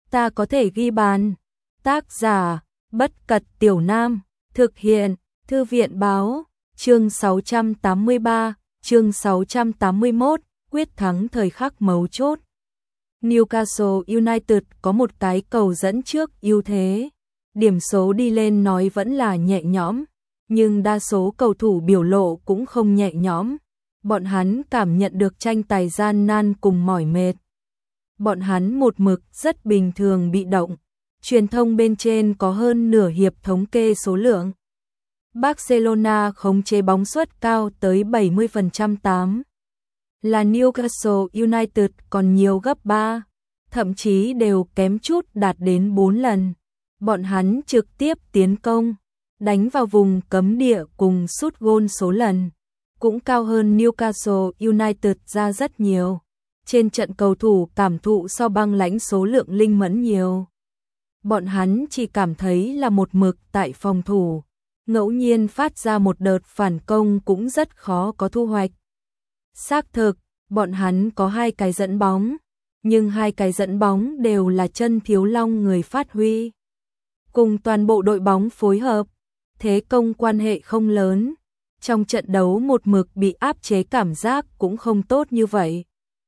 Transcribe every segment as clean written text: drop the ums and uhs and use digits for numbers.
ta có thể ghi bàn. Tác giả, Bất Cật Tiểu Nam, thực hiện, Thư viện báo, chương 683, chương 681, quyết thắng thời khắc mấu chốt. Newcastle United có một cái cầu dẫn trước ưu thế. Điểm số đi lên nói vẫn là nhẹ nhõm, nhưng đa số cầu thủ biểu lộ cũng không nhẹ nhõm. Bọn hắn cảm nhận được tranh tài gian nan cùng mỏi mệt. Bọn hắn một mực rất bình thường bị động. Truyền thông bên trên có hơn nửa hiệp thống kê số lượng. Barcelona khống chế bóng suất cao tới 70%, 8. Là Newcastle United còn nhiều gấp 3, thậm chí đều kém chút đạt đến 4 lần. Bọn hắn trực tiếp tiến công, đánh vào vùng cấm địa cùng sút gôn số lần, cũng cao hơn Newcastle United ra rất nhiều. Trên trận cầu thủ cảm thụ so băng lãnh số lượng linh mẫn nhiều. Bọn hắn chỉ cảm thấy là một mực tại phòng thủ, ngẫu nhiên phát ra một đợt phản công cũng rất khó có thu hoạch. Xác thực, bọn hắn có 2 cái dẫn bóng, nhưng 2 cái dẫn bóng đều là Chân Thiếu Long người phát huy. Cùng toàn bộ đội bóng phối hợp, thế công quan hệ không lớn. Trong trận đấu một mực bị áp chế cảm giác cũng không tốt như vậy.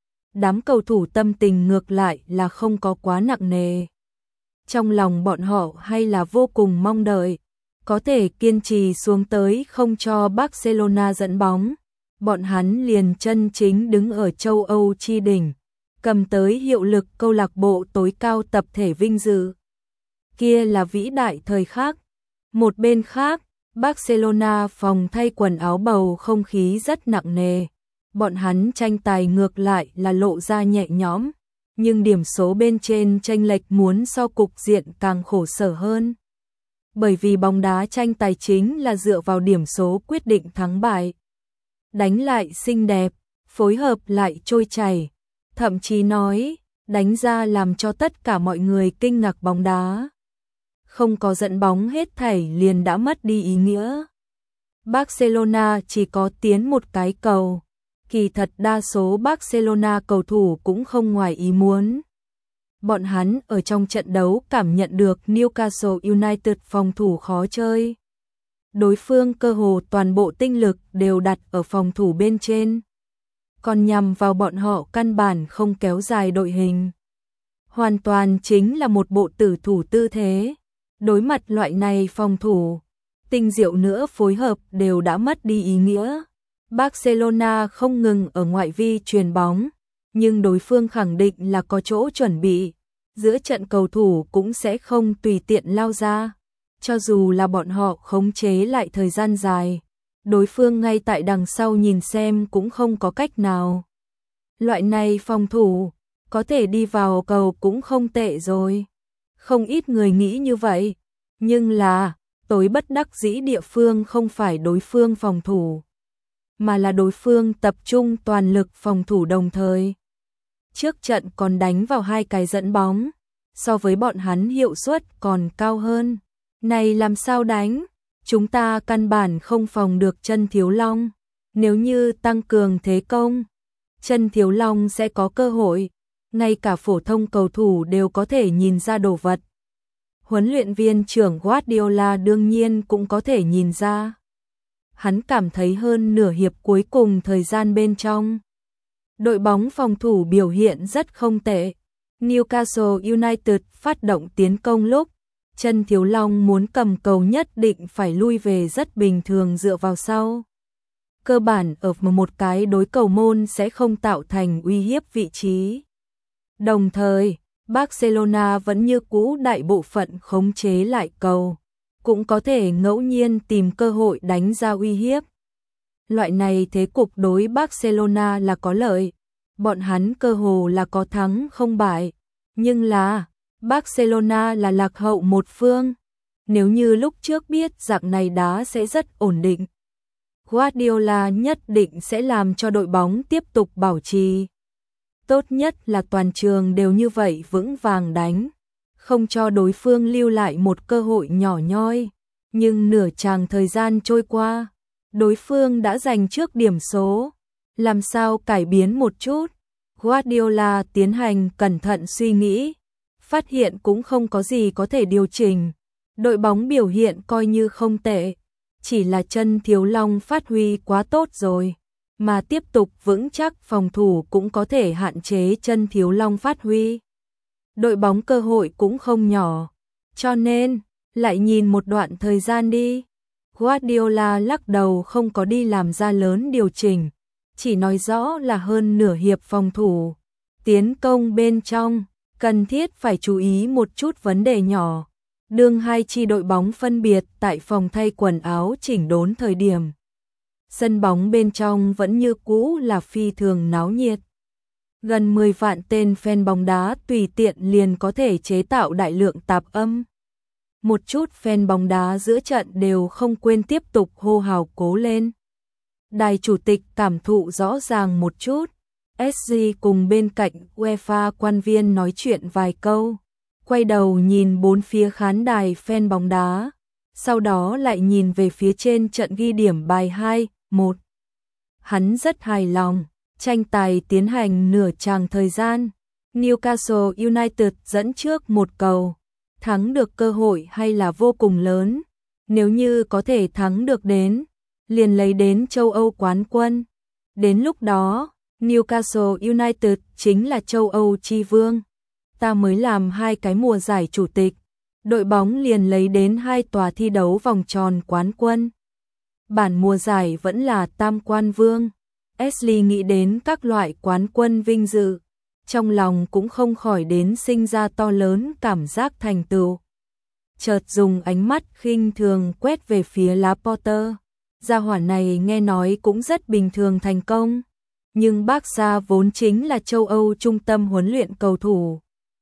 Đám cầu thủ tâm tình ngược lại là không có quá nặng nề. Trong lòng bọn họ hay là vô cùng mong đợi, có thể kiên trì xuống tới không cho Barcelona dẫn bóng. Bọn hắn liền chân chính đứng ở châu Âu chi đỉnh, cầm tới hiệu lực câu lạc bộ tối cao tập thể vinh dự. Kia là vĩ đại thời khắc. Một bên khác, Barcelona phòng thay quần áo bầu không khí rất nặng nề. Bọn hắn tranh tài ngược lại là lộ ra nhẹ nhõm, nhưng điểm số bên trên chênh lệch muốn so cục diện càng khổ sở hơn. Bởi vì bóng đá tranh tài chính là dựa vào điểm số quyết định thắng bại. Đánh lại xinh đẹp, phối hợp lại trôi chảy, thậm chí nói, đánh ra làm cho tất cả mọi người kinh ngạc bóng đá. Không có dẫn bóng hết thảy liền đã mất đi ý nghĩa. Barcelona chỉ có tiến một cái cầu. Kỳ thật đa số Barcelona cầu thủ cũng không ngoài ý muốn. Bọn hắn ở trong trận đấu cảm nhận được Newcastle United phòng thủ khó chơi. Đối phương cơ hồ toàn bộ tinh lực đều đặt ở phòng thủ bên trên. Còn nhằm vào bọn họ căn bản không kéo dài đội hình. Hoàn toàn chính là một bộ tử thủ tư thế. Đối mặt loại này phòng thủ, tinh diệu nữa phối hợp đều đã mất đi ý nghĩa. Barcelona không ngừng ở ngoại vi chuyền bóng, nhưng đối phương khẳng định là có chỗ chuẩn bị. Giữa trận cầu thủ cũng sẽ không tùy tiện lao ra. Cho dù là bọn họ khống chế lại thời gian dài, đối phương ngay tại đằng sau nhìn xem cũng không có cách nào. Loại này phòng thủ, có thể đi vào cầu cũng không tệ rồi. Không ít người nghĩ như vậy, nhưng là, tối bất đắc dĩ địa phương không phải đối phương phòng thủ, mà là đối phương tập trung toàn lực phòng thủ đồng thời. Trước trận còn đánh vào 2 cái dẫn bóng, so với bọn hắn hiệu suất còn cao hơn. Này làm sao đánh? Chúng ta căn bản không phòng được Chân Thiếu Long. Nếu như tăng cường thế công, Chân Thiếu Long sẽ có cơ hội. Ngay cả phổ thông cầu thủ đều có thể nhìn ra đồ vật. Huấn luyện viên trưởng Guardiola đương nhiên cũng có thể nhìn ra. Hắn cảm thấy hơn nửa hiệp cuối cùng thời gian bên trong, đội bóng phòng thủ biểu hiện rất không tệ. Newcastle United phát động tiến công lúc, Chân Thiếu Long muốn cầm cầu nhất định phải lui về rất bình thường dựa vào sau. Cơ bản ở một cái đối cầu môn sẽ không tạo thành uy hiếp vị trí. Đồng thời, Barcelona vẫn như cũ đại bộ phận khống chế lại cầu, cũng có thể ngẫu nhiên tìm cơ hội đánh ra uy hiếp. Loại này thế cục đối Barcelona là có lợi, bọn hắn cơ hồ là có thắng không bại, nhưng là Barcelona là lạc hậu một phương. Nếu như lúc trước biết dạng này đá sẽ rất ổn định, Guardiola nhất định sẽ làm cho đội bóng tiếp tục bảo trì. Tốt nhất là toàn trường đều như vậy vững vàng đánh, không cho đối phương lưu lại một cơ hội nhỏ nhoi. Nhưng nửa chàng thời gian trôi qua, đối phương đã giành trước điểm số. Làm sao cải biến một chút? Guardiola tiến hành cẩn thận suy nghĩ, phát hiện cũng không có gì có thể điều chỉnh. Đội bóng biểu hiện coi như không tệ, chỉ là chân Thiếu Long phát huy quá tốt rồi, mà tiếp tục vững chắc phòng thủ cũng có thể hạn chế chân Thiếu Long phát huy. Đội bóng cơ hội cũng không nhỏ, cho nên lại nhìn một đoạn thời gian đi. Guardiola lắc đầu không có đi làm ra lớn điều chỉnh, chỉ nói rõ là hơn nửa hiệp phòng thủ, tiến công bên trong, cần thiết phải chú ý một chút vấn đề nhỏ. Đương hai chi đội bóng phân biệt tại phòng thay quần áo chỉnh đốn thời điểm. Sân bóng bên trong vẫn như cũ là phi thường náo nhiệt. Gần 10 vạn tên fan bóng đá tùy tiện liền có thể chế tạo đại lượng tạp âm. Một chút fan bóng đá giữa trận đều không quên tiếp tục hô hào cố lên. Đài chủ tịch cảm thụ rõ ràng một chút. SG cùng bên cạnh UEFA quan viên nói chuyện vài câu, quay đầu nhìn bốn phía khán đài fan bóng đá, sau đó lại nhìn về phía trên trận ghi điểm bài 2-1. Hắn rất hài lòng, tranh tài tiến hành nửa chàng thời gian, Newcastle United dẫn trước một cầu, thắng được cơ hội hay là vô cùng lớn, nếu như có thể thắng được liền lấy đến châu Âu quán quân. Đến lúc đó, Newcastle United chính là châu Âu chi vương. Ta mới làm 2 cái mùa giải chủ tịch, đội bóng liền lấy đến 2 tòa thi đấu vòng tròn quán quân. Bản mùa giải vẫn là tam quan vương. Ashley nghĩ đến các loại quán quân vinh dự, trong lòng cũng không khỏi đến sinh ra to lớn cảm giác thành tựu. Chợt dùng ánh mắt khinh thường quét về phía Laporte. Gia hỏa này nghe nói cũng rất bình thường thành công, nhưng Barca vốn chính là châu Âu trung tâm huấn luyện cầu thủ.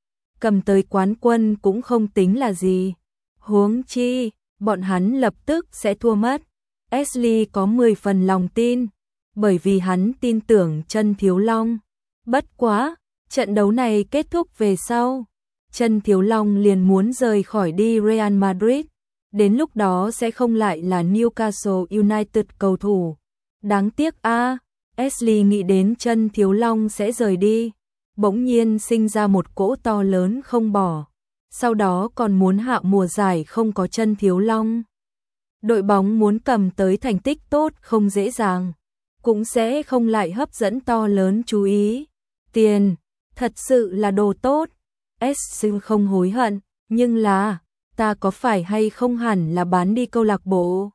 Cầm tới quán quân cũng không tính là gì. Huống chi, bọn hắn lập tức sẽ thua mất. Ashley có 10 phần lòng tin, bởi vì hắn tin tưởng chân Thiếu Long. Bất quá, trận đấu này kết thúc về sau, chân Thiếu Long liền muốn rời khỏi đi Real Madrid. Đến lúc đó sẽ không lại là Newcastle United cầu thủ. Đáng tiếc a. Ashley nghĩ đến chân Thiếu Long sẽ rời đi, bỗng nhiên sinh ra một cỗ to lớn không bỏ. Sau đó còn muốn hạ mùa giải không có chân Thiếu Long. Đội bóng muốn cầm tới thành tích tốt không dễ dàng, cũng sẽ không lại hấp dẫn to lớn chú ý. Tiền, thật sự là đồ tốt. Ashley không hối hận, nhưng là, ta có phải hay không hẳn là bán đi câu lạc bộ.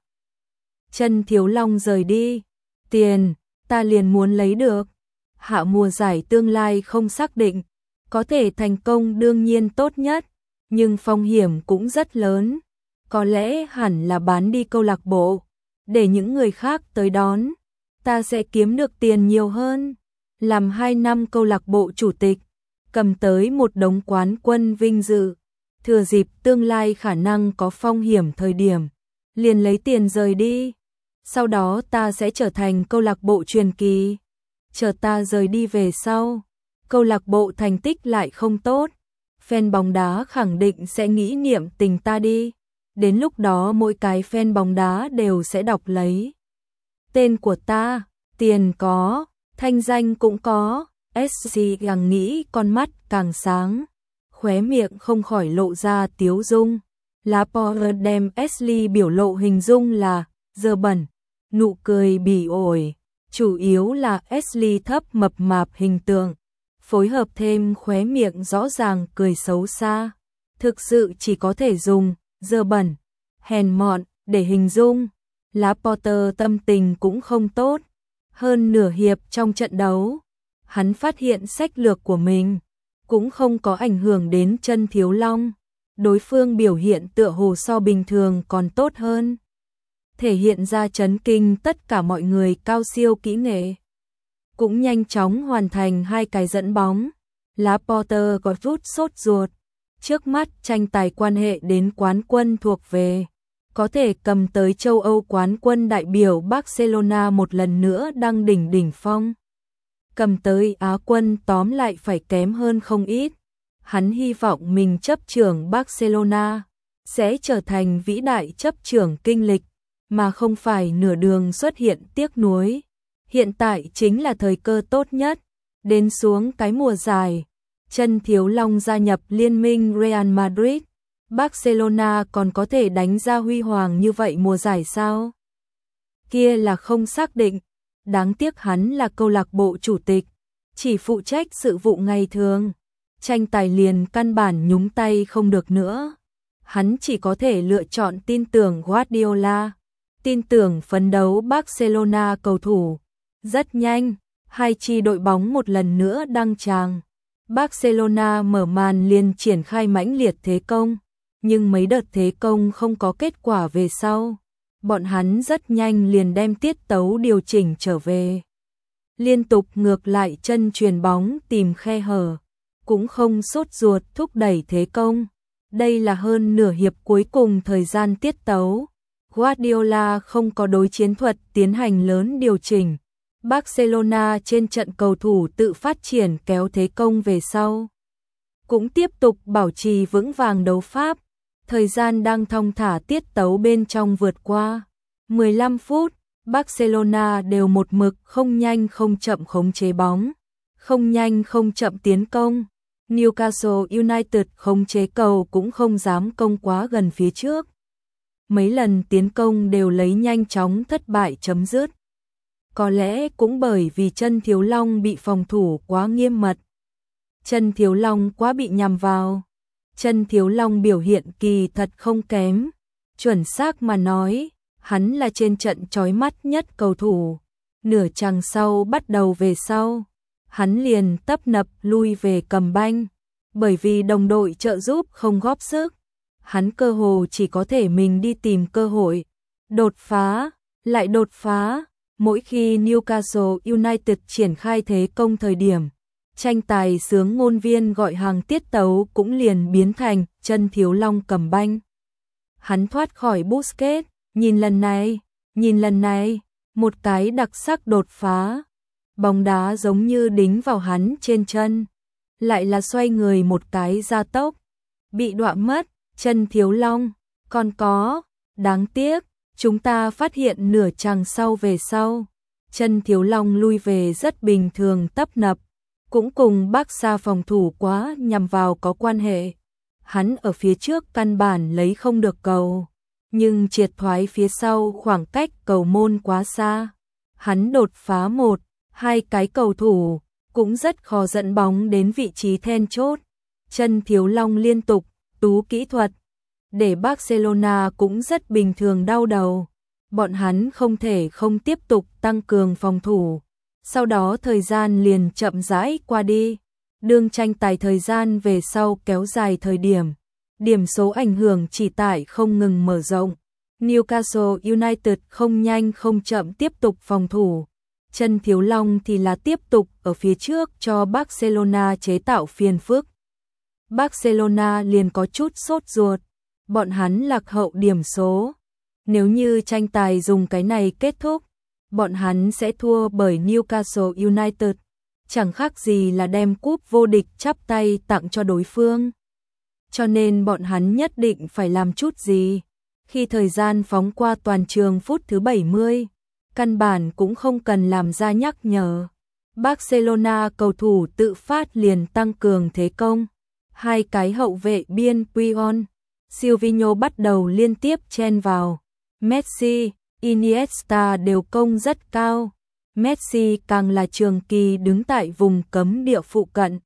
Chân Thiếu Long rời đi, tiền, ta liền muốn lấy được. Hạ mùa giải tương lai không xác định, có thể thành công đương nhiên tốt nhất, nhưng phong hiểm cũng rất lớn. Có lẽ hẳn là bán đi câu lạc bộ, để những người khác tới đón, ta sẽ kiếm được tiền nhiều hơn. Làm 2 năm câu lạc bộ chủ tịch, cầm tới một đống quán quân vinh dự, thừa dịp tương lai khả năng có phong hiểm thời điểm, liền lấy tiền rời đi. Sau đó ta sẽ trở thành câu lạc bộ truyền kỳ. Chờ ta rời đi về sau, câu lạc bộ thành tích lại không tốt, fan bóng đá khẳng định sẽ nghĩ niệm tình ta đi. Đến lúc đó mỗi cái fan bóng đá đều sẽ đọc lấy tên của ta, tiền có, thanh danh cũng có. SC càng nghĩ con mắt càng sáng, khóe miệng không khỏi lộ ra tiếu dung. Laporte đem Ashley biểu lộ hình dung là dơ bẩn, nụ cười bỉ ổi, chủ yếu là Ashley thấp mập mạp hình tượng, phối hợp thêm khóe miệng rõ ràng cười xấu xa, thực sự chỉ có thể dùng dơ bẩn, hèn mọn để hình dung. Laporte tâm tình cũng không tốt, hơn nửa hiệp trong trận đấu, hắn phát hiện sách lược của mình cũng không có ảnh hưởng đến chân Thiếu Long, đối phương biểu hiện tựa hồ so bình thường còn tốt hơn, thể hiện ra chấn kinh tất cả mọi người cao siêu kỹ nghệ, cũng nhanh chóng hoàn thành 2 cái dẫn bóng. Laporte có chút sốt ruột, trước mắt tranh tài quan hệ đến quán quân thuộc về, có thể cầm tới châu Âu quán quân, đại biểu Barcelona một lần nữa đang đỉnh phong. Cầm tới Á quân tóm lại phải kém hơn không ít. Hắn hy vọng mình chấp trưởng Barcelona sẽ trở thành vĩ đại chấp trưởng kinh lịch, mà không phải nửa đường xuất hiện tiếc nuối. Hiện tại chính là thời cơ tốt nhất, đến xuống cái mùa dài, Chân Thiếu Long gia nhập liên minh Real Madrid, Barcelona còn có thể đánh ra huy hoàng như vậy mùa giải sao? Kia là không xác định, đáng tiếc hắn là câu lạc bộ chủ tịch, chỉ phụ trách sự vụ ngày thường, tranh tài liền căn bản nhúng tay không được nữa. Hắn chỉ có thể lựa chọn tin tưởng Guardiola, tin tưởng phấn đấu Barcelona cầu thủ. Rất nhanh, hai chi đội bóng một lần nữa đăng tràng. Barcelona mở màn liền triển khai mãnh liệt thế công, nhưng mấy đợt thế công không có kết quả về sau. Bọn hắn rất nhanh liền đem tiết tấu điều chỉnh trở về. Liên tục ngược lại chân chuyền bóng tìm khe hở, cũng không sốt ruột thúc đẩy thế công. Đây là hơn nửa hiệp cuối cùng thời gian tiết tấu. Guardiola không có đối chiến thuật tiến hành lớn điều chỉnh. Barcelona trên trận cầu thủ tự phát triển kéo thế công về sau. Cũng tiếp tục bảo trì vững vàng đấu pháp. Thời gian đang thong thả tiết tấu bên trong vượt qua. 15 phút, Barcelona đều một mực không nhanh không chậm khống chế bóng. Không nhanh không chậm tiến công. Newcastle United khống chế cầu cũng không dám công quá gần phía trước. Mấy lần tiến công đều lấy nhanh chóng thất bại chấm dứt. Có lẽ cũng bởi vì Chân Thiếu Long bị phòng thủ quá nghiêm mật. Chân Thiếu Long quá bị nhằm vào. Chân Thiếu Long biểu hiện kỳ thật không kém. Chuẩn xác mà nói, hắn là trên trận chói mắt nhất cầu thủ. Nửa chặng sau bắt đầu về sau, hắn liền tấp nập lui về cầm banh. Bởi vì đồng đội trợ giúp không góp sức, hắn cơ hồ chỉ có thể mình đi tìm cơ hội. Đột phá, lại đột phá. Mỗi khi Newcastle United triển khai thế công thời điểm, tranh tài sướng ngôn viên gọi hàng tiết tấu cũng liền biến thành Chân Thiếu Long cầm banh. Hắn thoát khỏi Busquets, nhìn lần này, một cái đặc sắc đột phá. Bóng đá giống như đính vào hắn trên chân, lại là xoay người một cái gia tốc, bị đọa mất. Chân Thiếu Long, còn có, đáng tiếc, chúng ta phát hiện nửa chặng sau về sau. Chân Thiếu Long lui về rất bình thường tấp nập, cũng cùng Barca phòng thủ quá nhằm vào có quan hệ. Hắn ở phía trước căn bản lấy không được cầu, nhưng triệt thoái phía sau khoảng cách cầu môn quá xa. Hắn đột phá một, hai cái cầu thủ, cũng rất khó dẫn bóng đến vị trí then chốt. Chân Thiếu Long liên tục tú kỹ thuật, để Barcelona cũng rất bình thường đau đầu. Bọn hắn không thể không tiếp tục tăng cường phòng thủ. Sau đó thời gian liền chậm rãi qua đi. Đương tranh tài thời gian về sau kéo dài thời điểm. Điểm số ảnh hưởng chỉ tải không ngừng mở rộng. Newcastle United không nhanh không chậm tiếp tục phòng thủ. Chân Thiếu Long thì là tiếp tục ở phía trước cho Barcelona chế tạo phiền phức. Barcelona liền có chút sốt ruột. Bọn hắn lạc hậu điểm số. Nếu như tranh tài dùng cái này kết thúc, bọn hắn sẽ thua bởi Newcastle United. Chẳng khác gì là đem cúp vô địch chắp tay tặng cho đối phương. Cho nên bọn hắn nhất định phải làm chút gì. Khi thời gian phóng qua toàn trường phút thứ 70, căn bản cũng không cần làm ra nhắc nhở. Barcelona cầu thủ tự phát liền tăng cường thế công. Hai cái hậu vệ biên Puyol, Silvinho bắt đầu liên tiếp chen vào. Messi, Iniesta đều công rất cao. Messi càng là trường kỳ đứng tại vùng cấm địa phụ cận.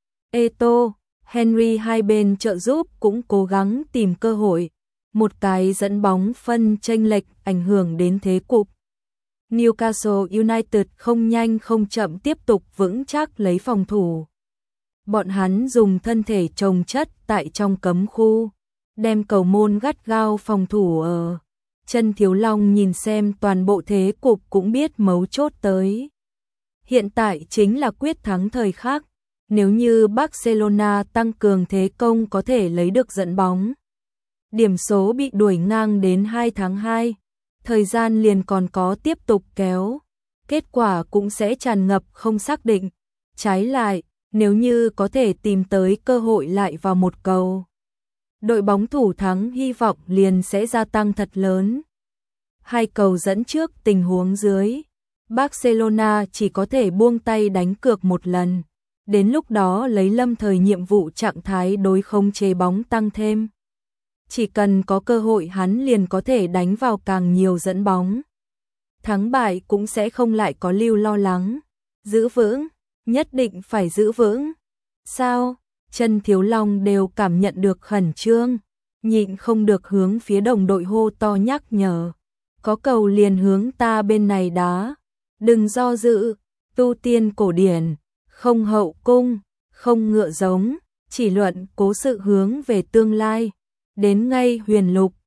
Eto'o, Henry hai bên trợ giúp cũng cố gắng tìm cơ hội. Một cái dẫn bóng phân chênh lệch ảnh hưởng đến thế cục. Newcastle United không nhanh không chậm tiếp tục vững chắc lấy phòng thủ. Bọn hắn dùng thân thể chồng chất tại trong cấm khu, đem cầu môn gắt gao phòng thủ ở. Chân Thiếu Long nhìn xem toàn bộ thế cục cũng biết mấu chốt tới. Hiện tại chính là quyết thắng thời khắc. Nếu như Barcelona tăng cường thế công có thể lấy được dẫn bóng. Điểm số bị đuổi ngang đến 2/2. Thời gian liền còn có tiếp tục kéo. Kết quả cũng sẽ tràn ngập không xác định. Trái lại, nếu như có thể tìm tới cơ hội lại vào một cầu, đội bóng thủ thắng hy vọng liền sẽ gia tăng thật lớn. Hai cầu dẫn trước tình huống dưới, Barcelona chỉ có thể buông tay đánh cược một lần. đến lúc đó lấy lâm thời nhiệm vụ trạng thái đối khống chế bóng tăng thêm. Chỉ cần có cơ hội hắn liền có thể đánh vào càng nhiều dẫn bóng. Thắng bại cũng sẽ không lại có lưu lo lắng. Giữ vững, nhất định phải giữ vững. Sao? Chân Thiếu Long đều cảm nhận được khẩn trương, nhịn không được hướng phía đồng đội hô to nhắc nhở. Có cầu liền hướng ta bên này đá. Đừng do dự, tu tiên cổ điển, không hậu cung, không ngựa giống, chỉ luận cố sự hướng về tương lai. Đến ngay huyền lục,